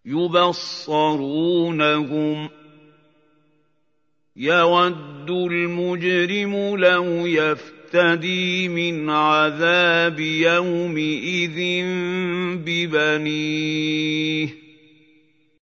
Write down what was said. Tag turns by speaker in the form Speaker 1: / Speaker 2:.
Speaker 1: يُبَصَّرُونَهُمْ ۚ يَوَدُّ الْمُجْرِمُ لَوْ يَفْتَدِي مِنْ عَذَابِ يَوْمِئِذٍ بِبَنِيهِ